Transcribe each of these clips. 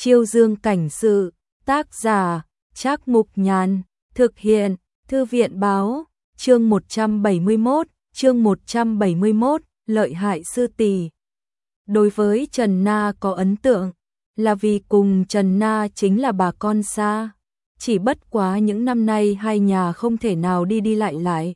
Chiêu Dương cảnh sự, tác giả, Trác Mục Nhàn, thực hiện, Thư viện báo, chương 171, lợi hại sư tỷ. Đối với Trần Na có ấn tượng, là vì cùng Trần Na chính là bà con xa, chỉ bất quá những năm nay hai nhà không thể nào đi đi lại lại.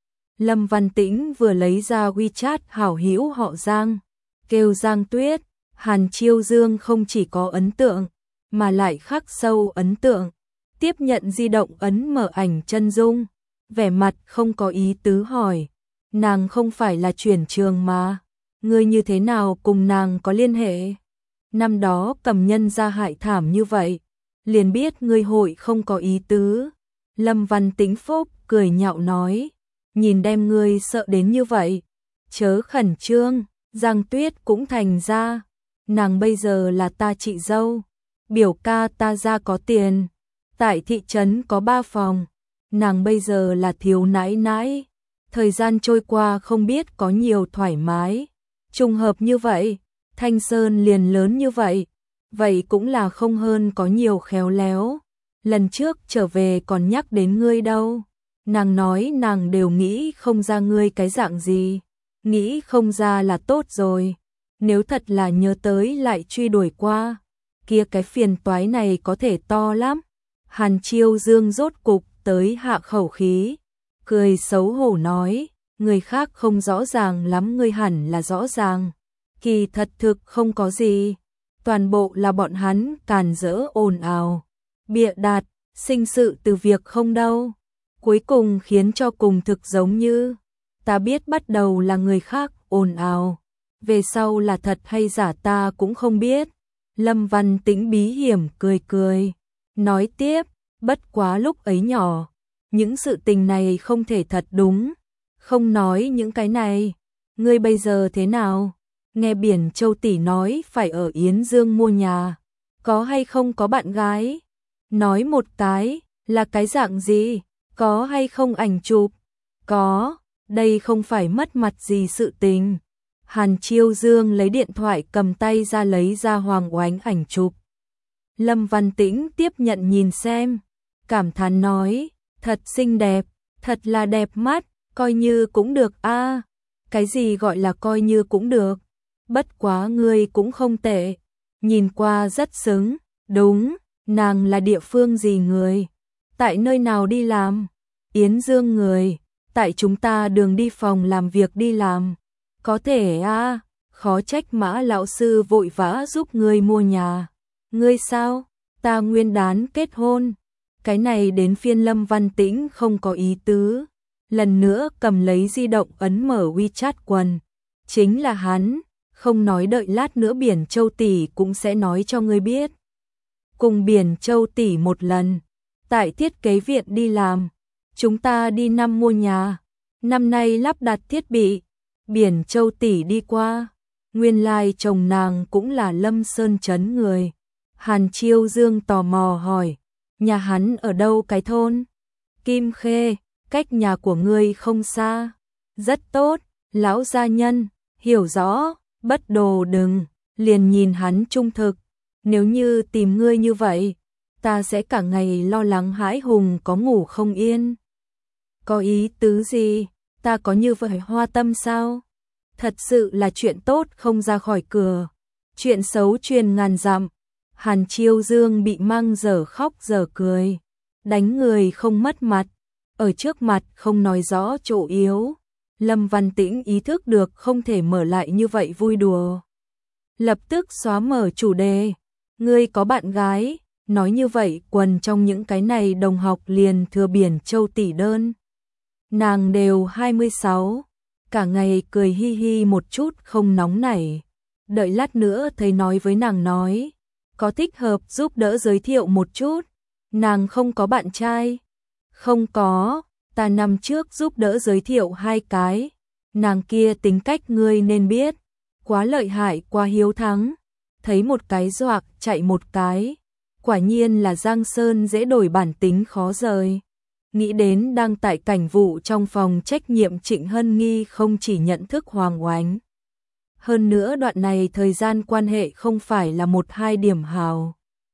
Lâm Văn Tĩnh vừa lấy ra WeChat hảo hữu họ Giang, kêu Giang Tuyết, Hàn Chiêu Dương không chỉ có ấn tượng, mà lại khắc sâu ấn tượng. Tiếp nhận di động ấn mở ảnh chân dung, vẻ mặt không có ý tứ hỏi, nàng không phải là chuyển trường mà, ngươi như thế nào cùng nàng có liên hệ? Năm đó cầm nhân ra hại thảm như vậy, liền biết ngươi hội không có ý tứ. Lâm Văn Tĩnh phúc cười nhạo nói, nhìn đem ngươi sợ đến như vậy, chớ khẩn trương. Giang Tuyết cũng thành ra, nàng bây giờ là ta chị dâu, biểu ca ta ra có tiền, tại thị trấn có 3 phòng, nàng bây giờ là thiếu nãi nãi, thời gian trôi qua không biết có nhiều thoải mái, trùng hợp như vậy, Thanh Sơn liền lớn như vậy, vậy cũng là không hơn có nhiều khéo léo, lần trước trở về còn nhắc đến ngươi đâu, nàng nói nàng đều nghĩ không ra ngươi cái dạng gì, nghĩ không ra là tốt rồi, nếu thật là nhớ tới lại truy đuổi qua, kia cái phiền toái này có thể to lắm. Hàn Chiêu Dương rốt cục tới hạ khẩu khí, cười xấu hổ nói, người khác không rõ ràng lắm ngươi hẳn là rõ ràng, kỳ thật thực không có gì, toàn bộ là bọn hắn càn rỡ ồn ào, bịa đặt, sinh sự từ việc không đâu, cuối cùng khiến cho cùng thực giống như, ta biết bắt đầu là người khác ồn ào, về sau là thật hay giả ta cũng không biết. Lâm Văn Tĩnh bí hiểm cười cười, nói tiếp, bất quá lúc ấy nhỏ, những sự tình này không thể thật đúng, không nói những cái này, ngươi bây giờ thế nào? Nghe Biển Châu tỷ nói phải ở Yến Dương mua nhà, có hay không có bạn gái? Nói một cái, là cái dạng gì? Có hay không ảnh chụp? Có, đây không phải mất mặt gì sự tình. Hàn Chiêu Dương lấy điện thoại cầm tay ra lấy ra Hoàng Oánh ảnh chụp. Lâm Văn Tĩnh tiếp nhận nhìn xem, cảm thán nói, thật xinh đẹp, thật là đẹp mắt, coi như cũng được a. Cái gì gọi là coi như cũng được, bất quá ngươi cũng không tệ, nhìn qua rất xứng, đúng, nàng là địa phương gì người, tại nơi nào đi làm, Yến Dương người, tại chúng ta đường đi phòng làm việc đi làm, có thể a, khó trách Mã lão sư vội vã giúp ngươi mua nhà, ngươi sao, ta nguyên đán kết hôn, cái này đến phiên Lâm Văn Tĩnh không có ý tứ, lần nữa cầm lấy di động ấn mở WeChat quần, chính là hắn, không nói đợi lát nữa Biển Châu tỷ cũng sẽ nói cho ngươi biết. Cùng Biển Châu tỷ một lần, tại thiết kế viện đi làm, chúng ta đi năm mua nhà, năm nay lắp đặt thiết bị, Biển Châu tỷ đi qua, nguyên lai chồng nàng cũng là Lâm Sơn Trấn người. Hàn Chiêu Dương tò mò hỏi, nhà hắn ở đâu cái thôn? Kim Khê, cách nhà của ngươi không xa. Rất tốt, lão gia nhân, hiểu rõ, bất đồ đừng, liền nhìn hắn trung thực. Nếu như tìm ngươi như vậy, ta sẽ cả ngày lo lắng hãi hùng có ngủ không yên. Có ý tứ gì, ta có như vậy hoa tâm sao? Thật sự là chuyện tốt không ra khỏi cửa, chuyện xấu truyền ngàn dặm. Hàn Chiêu Dương bị mang dở khóc dở cười, đánh người không mất mặt, ở trước mặt không nói rõ chỗ yếu. Lâm Văn Tĩnh ý thức được không thể mở lại như vậy vui đùa. Lập tức xóa mở chủ đề, ngươi có bạn gái, nói như vậy quần trong những cái này đồng học liền thừa Biển Châu tỷ đơn. Nàng đều 26, cả ngày cười hi hi một chút không nóng nảy, đợi lát nữa thấy nói với nàng nói. Có thích hợp giúp đỡ giới thiệu một chút, nàng không có bạn trai, không có, ta năm trước giúp đỡ giới thiệu 2 cái, nàng kia tính cách ngươi nên biết, quá lợi hại quá hiếu thắng, thấy một cái doạc chạy một cái, quả nhiên là Giang Sơn dễ đổi bản tính khó rời. Nghĩ đến đang tại cảnh vụ trong phòng trách nhiệm Trịnh Hân Nghi không chỉ nhận thức Hoàng Oánh. Hơn nữa đoạn này thời gian quan hệ không phải là 1-2 điểm hào.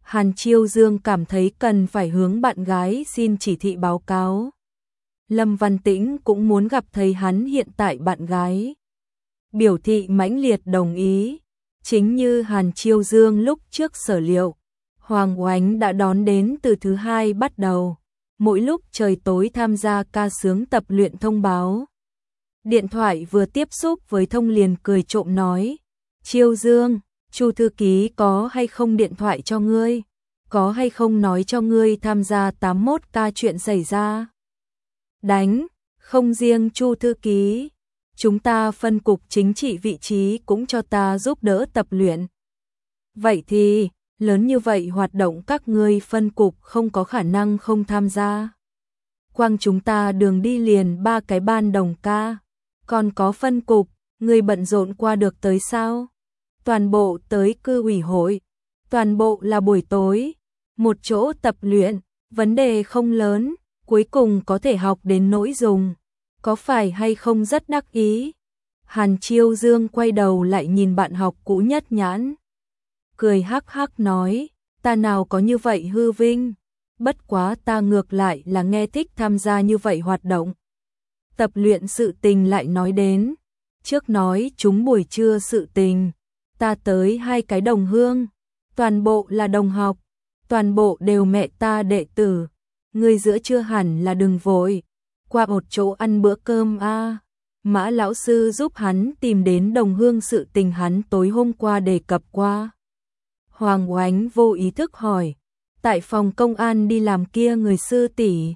Hàn Chiêu Dương cảm thấy cần phải hướng bạn gái xin chỉ thị báo cáo. Lâm Văn Tĩnh cũng muốn gặp thấy hắn hiện tại bạn gái. Biểu thị mãnh liệt đồng ý. Chính như Hàn Chiêu Dương lúc trước sở liệu, Hoàng Oánh đã đón đến từ thứ hai bắt đầu, mỗi lúc trời tối tham gia ca sướng tập luyện thông báo. Điện thoại vừa tiếp xúc với thông liền cười trộm nói, Chiêu Dương, Chu thư ký có hay không điện thoại cho ngươi, có hay không nói cho ngươi tham gia 81 ca chuyện xảy ra. Đánh, không riêng Chu thư ký, chúng ta phân cục chính trị vị trí cũng cho ta giúp đỡ tập luyện. Vậy thì, lớn như vậy hoạt động các ngươi phân cục không có khả năng không tham gia. Quang chúng ta đường đi liền 3 cái ban đồng ca, còn có phân cục, ngươi bận rộn qua được tới sao? Toàn bộ tới cư ủy hội, toàn bộ là buổi tối, một chỗ tập luyện, vấn đề không lớn, cuối cùng có thể học đến nỗi dùng, có phải hay không rất đắc ý? Hàn Chiêu Dương quay đầu lại nhìn bạn học cũ Nhất Nhãn, cười hắc hắc nói, ta nào có như vậy hư vinh, bất quá ta ngược lại là nghe thích tham gia như vậy hoạt động. Tập luyện sự tình lại nói đến, trước nói chúng buổi trưa sự tình, ta tới 2 cái đồng hương, toàn bộ là đồng học, toàn bộ đều mẹ ta đệ tử, người giữa trưa hẳn là đừng vội, qua một chỗ ăn bữa cơm a. Mã lão sư giúp hắn tìm đến đồng hương sự tình hắn tối hôm qua đề cập qua. Hoàng Oánh vô ý thức hỏi, tại phòng công an đi làm kia người sư tỷ.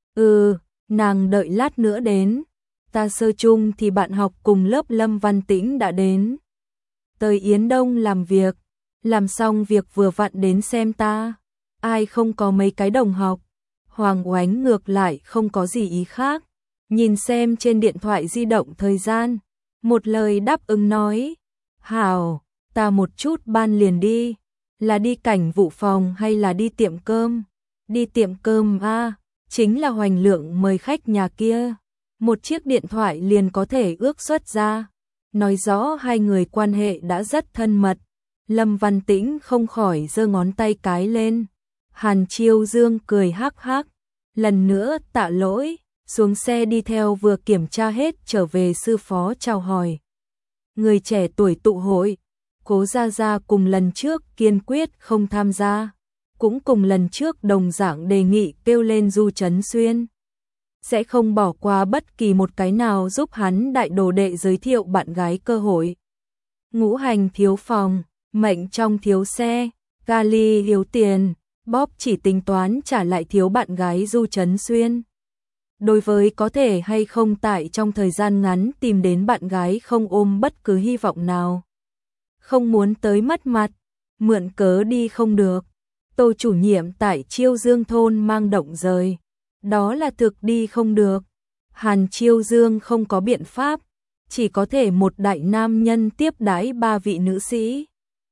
Nàng đợi lát nữa đến. Ta sơ chung thì bạn học cùng lớp Lâm Văn Tĩnh đã đến. Tới Yến Đông làm việc, làm xong việc vừa vặn đến xem ta. Ai không có mấy cái đồng học. Hoàng Oánh ngược lại không có gì ý khác. Nhìn xem trên điện thoại di động thời gian. Một lời đáp ứng nói. Hảo, ta một chút ban liền đi. Là đi cảnh vụ phòng hay là đi tiệm cơm? Đi tiệm cơm a, chính là Hoành Lượng mời khách nhà kia. Một chiếc điện thoại liền có thể ước xuất ra. Nói rõ hai người quan hệ đã rất thân mật. Lâm Văn Tĩnh không khỏi giơ ngón tay cái lên. Hàn Chiêu Dương cười hắc hắc. Lần nữa tạ lỗi, xuống xe đi theo vừa kiểm tra hết trở về sư phó chào hỏi. Người trẻ tuổi tụ hội, Cố Gia Gia cùng lần trước kiên quyết không tham gia, cũng cùng lần trước đồng dạng đề nghị kêu lên Du Trấn Xuyên. Sẽ không bỏ qua bất kỳ một cái nào giúp hắn đại đồ đệ giới thiệu bạn gái cơ hội. Ngũ Hành thiếu phòng, Mệnh trong thiếu xe, Gali thiếu tiền, Bob chỉ tính toán trả lại thiếu bạn gái Du Trấn Xuyên. Đối với có thể hay không tại trong thời gian ngắn tìm đến bạn gái không ôm bất cứ hy vọng nào. Không muốn tới mất mặt, mượn cớ đi không được. Tô chủ nhiệm tại Chiêu Dương thôn mang động rời. Đó là thực đi không được. Hàn Chiêu Dương không có biện pháp, chỉ có thể một đại nam nhân tiếp đãi 3 vị nữ sĩ.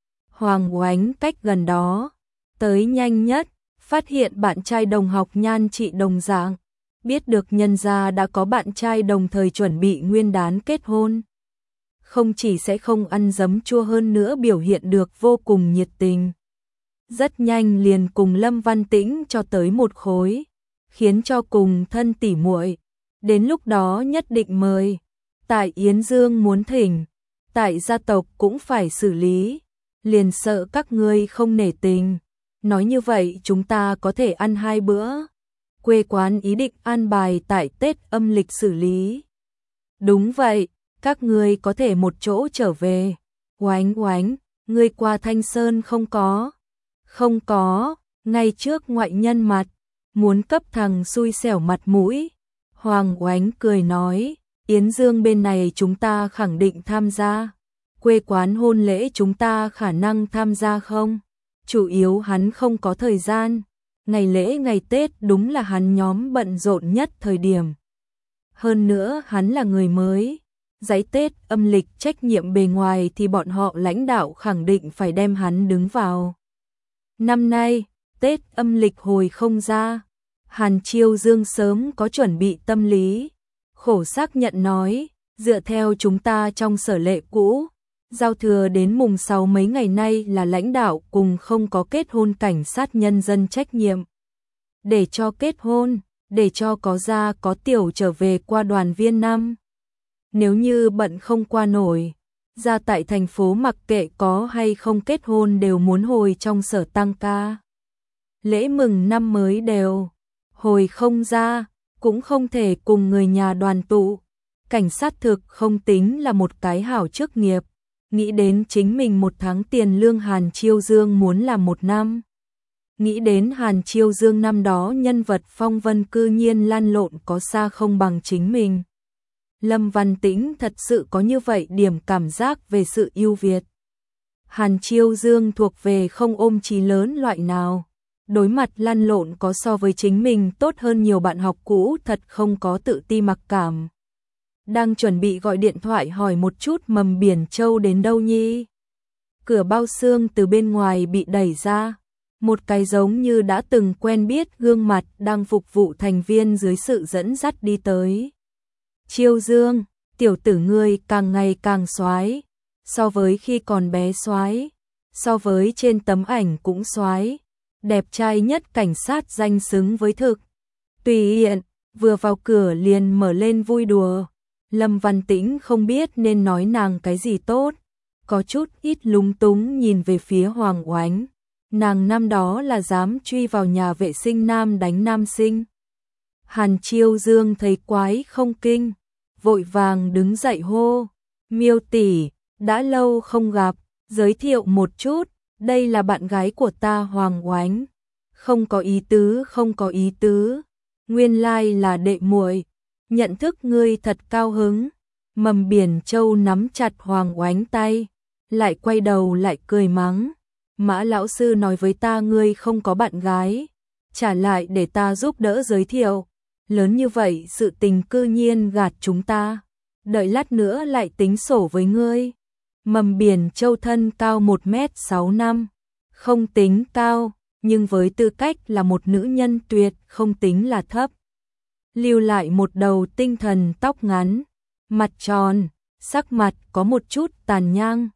Hoàng Oánh cách gần đó, tới nhanh nhất, phát hiện bạn trai đồng học nhan trị đồng dạng, biết được nhân gia đã có bạn trai đồng thời chuẩn bị nguyên đán kết hôn. Không chỉ sẽ không ăn giấm chua hơn nữa biểu hiện được vô cùng nhiệt tình. Rất nhanh liền cùng Lâm Văn Tĩnh cho tới một khối, khiến cho cùng thân tỉ muội. Đến lúc đó nhất định mời. Tại Yến Dương muốn thỉnh, tại gia tộc cũng phải xử lý. Liền sợ các ngươi không nể tình. Nói như vậy chúng ta có thể ăn 2 bữa. Quê quán ý định an bài tại Tết âm lịch xử lý. Đúng vậy, các ngươi có thể một chỗ trở về. Oánh Oánh, ngươi qua Thanh Sơn không có? Không có, ngay trước ngoại nhân mặt, muốn cấp thằng xui xẻo mặt mũi. Hoàng Oánh cười nói, Yến Dương bên này chúng ta khẳng định tham gia. Quê quán hôn lễ chúng ta khả năng tham gia không? Chủ yếu hắn không có thời gian. Ngày lễ ngày Tết đúng là hắn nhóm bận rộn nhất thời điểm. Hơn nữa hắn là người mới. Giấy Tết âm lịch trách nhiệm bề ngoài thì bọn họ lãnh đạo khẳng định phải đem hắn đứng vào. Năm nay, Tết âm lịch hồi không ra. Hàn Chiêu Dương sớm có chuẩn bị tâm lý. Khổ xác nhận nói, dựa theo chúng ta trong sở lệ cũ, Giao thừa đến mùng 6 mấy ngày nay là lãnh đạo cùng không có kết hôn cảnh sát nhân dân trách nhiệm. Để cho kết hôn, để cho có gia có tiểu trở về qua đoàn viên năm. Nếu như bận không qua nổi, ra tại thành phố mặc kệ có hay không kết hôn đều muốn hồi trong sở tăng ca. Lễ mừng năm mới đều hồi không ra, cũng không thể cùng người nhà đoàn tụ. Cảnh sát thực không tính là một cái hảo chức nghiệp, nghĩ đến chính mình 1 tháng tiền lương Hàn Chiêu Dương muốn làm 1 năm. Nghĩ đến Hàn Chiêu Dương năm đó nhân vật phong vân cư nhiên lăn lộn có xa không bằng chính mình. Lâm Văn Tĩnh thật sự có như vậy điểm cảm giác về sự ưu việt. Hàn Chiêu Dương thuộc về không ôm chí lớn loại nào. Đối mặt lăn lộn có so với chính mình tốt hơn nhiều bạn học cũ thật không có tự ti mặc cảm. Đang chuẩn bị gọi điện thoại hỏi một chút Mầm Biển Châu đến đâu nhi. Cửa bao xương từ bên ngoài bị đẩy ra. Một cái giống như đã từng quen biết gương mặt đang phục vụ thành viên dưới sự dẫn dắt đi tới. Chiêu Dương, tiểu tử ngươi càng ngày càng soái, so với khi còn bé soái, so với trên tấm ảnh cũng soái, đẹp trai nhất cảnh sát danh xứng với thực. Tùy hiện, vừa vào cửa liền mở lên vui đùa. Lâm Văn Tĩnh không biết nên nói nàng cái gì tốt, có chút ít lúng túng nhìn về phía Hoàng Oánh. Nàng năm đó là dám truy vào nhà vệ sinh nam đánh nam sinh. Hàn Chiêu Dương thấy quái không kinh, vội vàng đứng dậy hô, Miêu tỷ, đã lâu không gặp, giới thiệu một chút, đây là bạn gái của ta Hoàng Oánh. Không có ý tứ, không có ý tứ, nguyên lai là đệ muội, nhận thức ngươi thật cao hứng. Mầm Biển Châu nắm chặt Hoàng Oánh tay, lại quay đầu lại cười mắng. Mã lão sư nói với ta ngươi không có bạn gái, trả lại để ta giúp đỡ giới thiệu. Lớn như vậy sự tình cư nhiên gạt chúng ta, đợi lát nữa lại tính sổ với ngươi. Mầm Biển Châu thân cao 1m65, không tính cao, nhưng với tư cách là một nữ nhân tuyệt không tính là thấp. Lưu lại một đầu tinh thần tóc ngắn, mặt tròn, sắc mặt có một chút tàn nhang,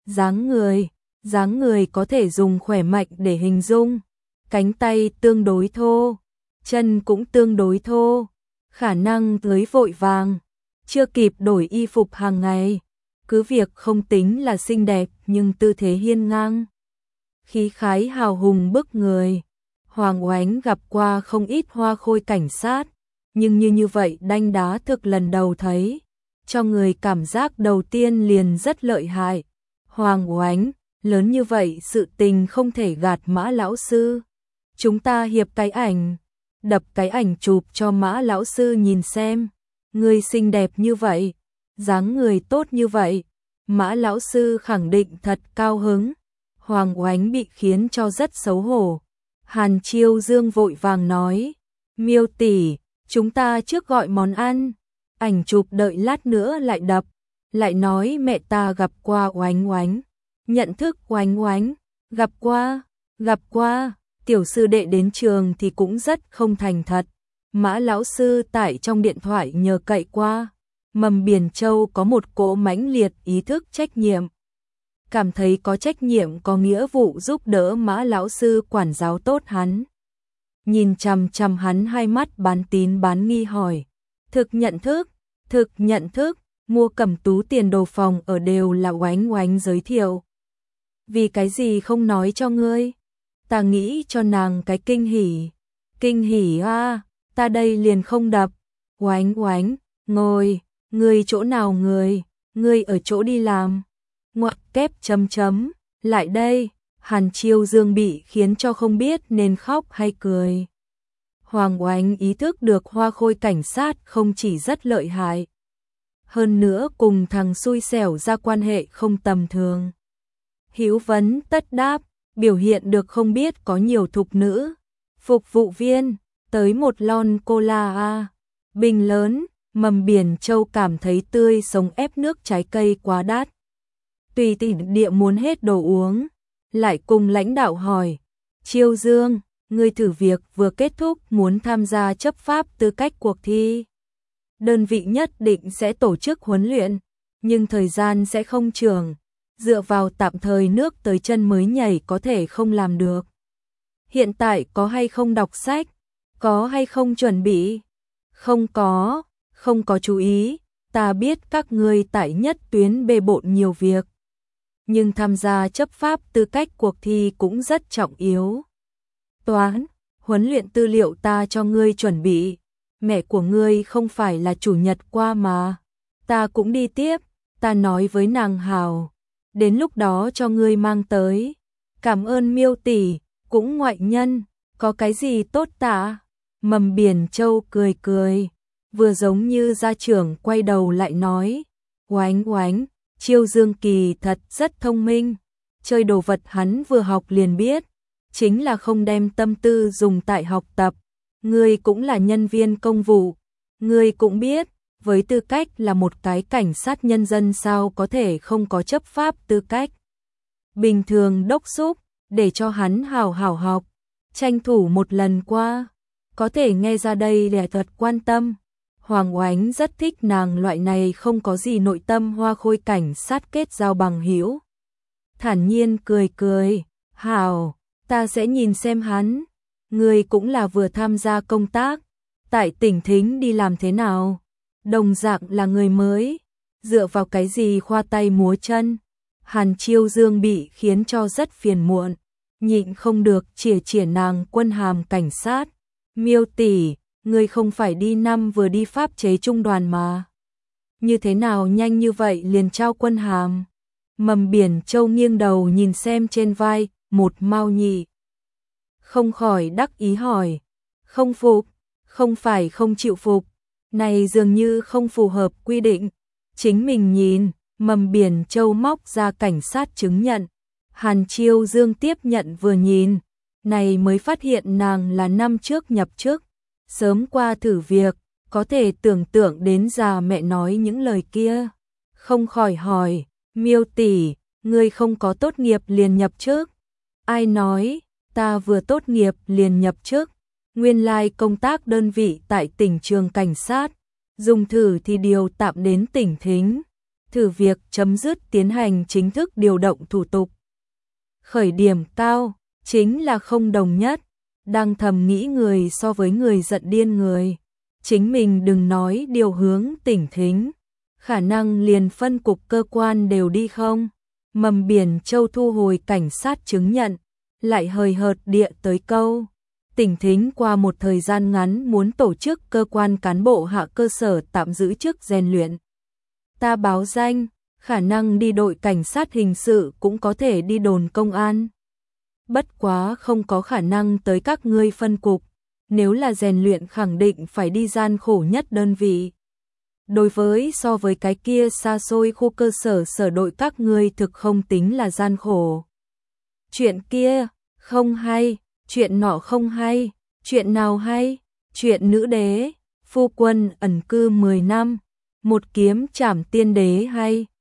dáng người có thể dùng khỏe mạnh để hình dung, cánh tay tương đối thô, chân cũng tương đối thô, khả năng tới vội vàng, chưa kịp đổi y phục hàng ngày, cứ việc không tính là xinh đẹp nhưng tư thế hiên ngang, khí khái hào hùng bức người. Hoàng Oánh gặp qua không ít hoa khôi cảnh sát, nhưng như vậy đanh đá thực lần đầu thấy, cho người cảm giác đầu tiên liền rất lợi hại. Hoàng Oánh, lớn như vậy sự tình không thể gạt Mã lão sư. Chúng ta hiệp cái ảnh, đập cái ảnh chụp cho Mã lão sư nhìn xem. Người xinh đẹp như vậy, dáng người tốt như vậy, Mã lão sư khẳng định thật cao hứng. Hoàng Oánh bị khiến cho rất xấu hổ. Hàn Chiêu Dương vội vàng nói, Miêu tỷ, chúng ta trước gọi món ăn, ảnh chụp đợi lát nữa lại đập. Lại nói mẹ ta gặp qua Oánh Oánh, nhận thức Oánh Oánh, gặp qua, tiểu sư đệ đến trường thì cũng rất không thành thật. Mã lão sư tại trong điện thoại nhờ cậy qua. Mầm Biển Châu có một cỗ mãnh liệt ý thức trách nhiệm, cảm thấy có trách nhiệm có nghĩa vụ giúp đỡ Mã lão sư quản giáo tốt hắn. Nhìn chằm chằm hắn hai mắt bán tín bán nghi hỏi, thực nhận thức, mua Cẩm Tú tiền đồ phòng ở đều là Oánh Oánh giới thiệu. Vì cái gì không nói cho ngươi? Ta nghĩ cho nàng cái kinh hỉ a, ta đây liền không đập. Oánh Oánh, ngồi, ngươi chỗ nào ngươi ở chỗ đi làm. Ngoặc kép chấm, lại đây. Hàn Chiêu Dương bị khiến cho không biết nên khóc hay cười. Hoàng Oánh ý thức được hoa khôi cảnh sát không chỉ rất lợi hại, hơn nữa cùng thằng xui xẻo ra quan hệ không tầm thường. Hữu vấn tất đáp, biểu hiện được không biết có nhiều thục nữ. Phục vụ viên, tới một lon cola a, bình lớn. Mầm Biển Châu cảm thấy tươi sống ép nước trái cây quá đắt. Tùy tiện địa muốn hết đồ uống, lại cùng lãnh đạo hỏi, Chiêu Dương, ngươi thử việc vừa kết thúc muốn tham gia chấp pháp tư cách cuộc thi. Đơn vị nhất định sẽ tổ chức huấn luyện, nhưng thời gian sẽ không trường. dựa vào tạm thời nước tới chân mới nhảy có thể không làm được. Hiện tại có hay không đọc sách, có hay không chuẩn bị? Không có chú ý, ta biết các ngươi tại nhất tuyến bề bộn nhiều việc. Nhưng tham gia chấp pháp tư cách cuộc thi cũng rất trọng yếu. Toán, huấn luyện tư liệu ta cho ngươi chuẩn bị. Mẹ của ngươi không phải là chủ nhật qua mà. Ta cũng đi tiếp, ta nói với nàng Hào. Đến lúc đó cho ngươi mang tới. Cảm ơn Miêu tỷ, cũng ngoại nhân, có cái gì tốt tạ? Mầm Biển Châu cười cười, vừa giống như gia trưởng quay đầu lại nói. Oánh oánh, Chiêu Dương Kỳ thật rất thông minh. Chơi đồ vật hắn vừa học liền biết. Chính là không đem tâm tư dùng tại học tập. Ngươi cũng là nhân viên công vụ. Ngươi cũng biết, với tư cách là một cái cảnh sát nhân dân sao có thể không có chấp pháp tư cách. Bình thường đốc xúc, để cho hắn hào hào học, tranh thủ một lần qua. Có thể nghe ra đây là thật quan tâm. Hoàng Oánh rất thích nàng loại này không có gì nội tâm hoa khôi cảnh sát kết giao bằng hữu. Thản nhiên cười cười, hào, ta sẽ nhìn xem hắn. Ngươi cũng là vừa tham gia công tác, tại tỉnh Thính đi làm thế nào? Đồng dạng là người mới, dựa vào cái gì khoa tay múa chân? Hàn Chiêu Dương bị khiến cho rất phiền muộn, nhịn không được chỉa nàng quân hàm cảnh sát. Miêu tỷ, ngươi không phải đi năm vừa đi pháp chế trung đoàn mà. Như thế nào nhanh như vậy liền trao quân hàm? Mầm Biển Châu nghiêng đầu nhìn xem trên vai, một Mao Nhị. Không khỏi đắc ý hỏi, không phục, không phải không chịu phục, này dường như không phù hợp quy định. Chính mình nhìn, Mầm Biển Châu móc ra cảnh sát chứng nhận. Hàn Chiêu Dương tiếp nhận vừa nhìn, này mới phát hiện nàng là năm trước nhập chức, sớm qua thử việc, có thể tưởng tượng đến già mẹ nói những lời kia. Không khỏi hỏi, Miêu tỷ, ngươi không có tốt nghiệp liền nhập chức? Ai nói, ta vừa tốt nghiệp liền nhập chức, nguyên lai công tác đơn vị tại tỉnh trường cảnh sát, dùng thử thì điều tạm đến tỉnh Thính, thử việc chấm dứt tiến hành chính thức điều động thủ tục. Khởi điểm cao, chính là không đồng nhất, đang thầm nghĩ người so với người giận điên người. Chính mình đừng nói điều hướng tỉnh Thính, khả năng liền phân cục cơ quan đều đi không? Mầm Biển Châu thu hồi cảnh sát chứng nhận, lại hời hợt địa tới câu. Tỉnh Thính qua một thời gian ngắn muốn tổ chức cơ quan cán bộ hạ cơ sở tạm giữ chức rèn luyện. Ta báo danh, khả năng đi đội cảnh sát hình sự cũng có thể đi đồn công an. Bất quá không có khả năng tới các ngươi phân cục, nếu là rèn luyện khẳng định phải đi gian khổ nhất đơn vị. Đối với so với cái kia xa xôi khu cơ sở sở đội các ngươi thực không tính là gian khổ. Chuyện kia, không hay, chuyện nọ không hay, chuyện nào hay, chuyện nữ đế, phu quân ẩn cư 10 năm, một kiếm trảm tiên đế hay.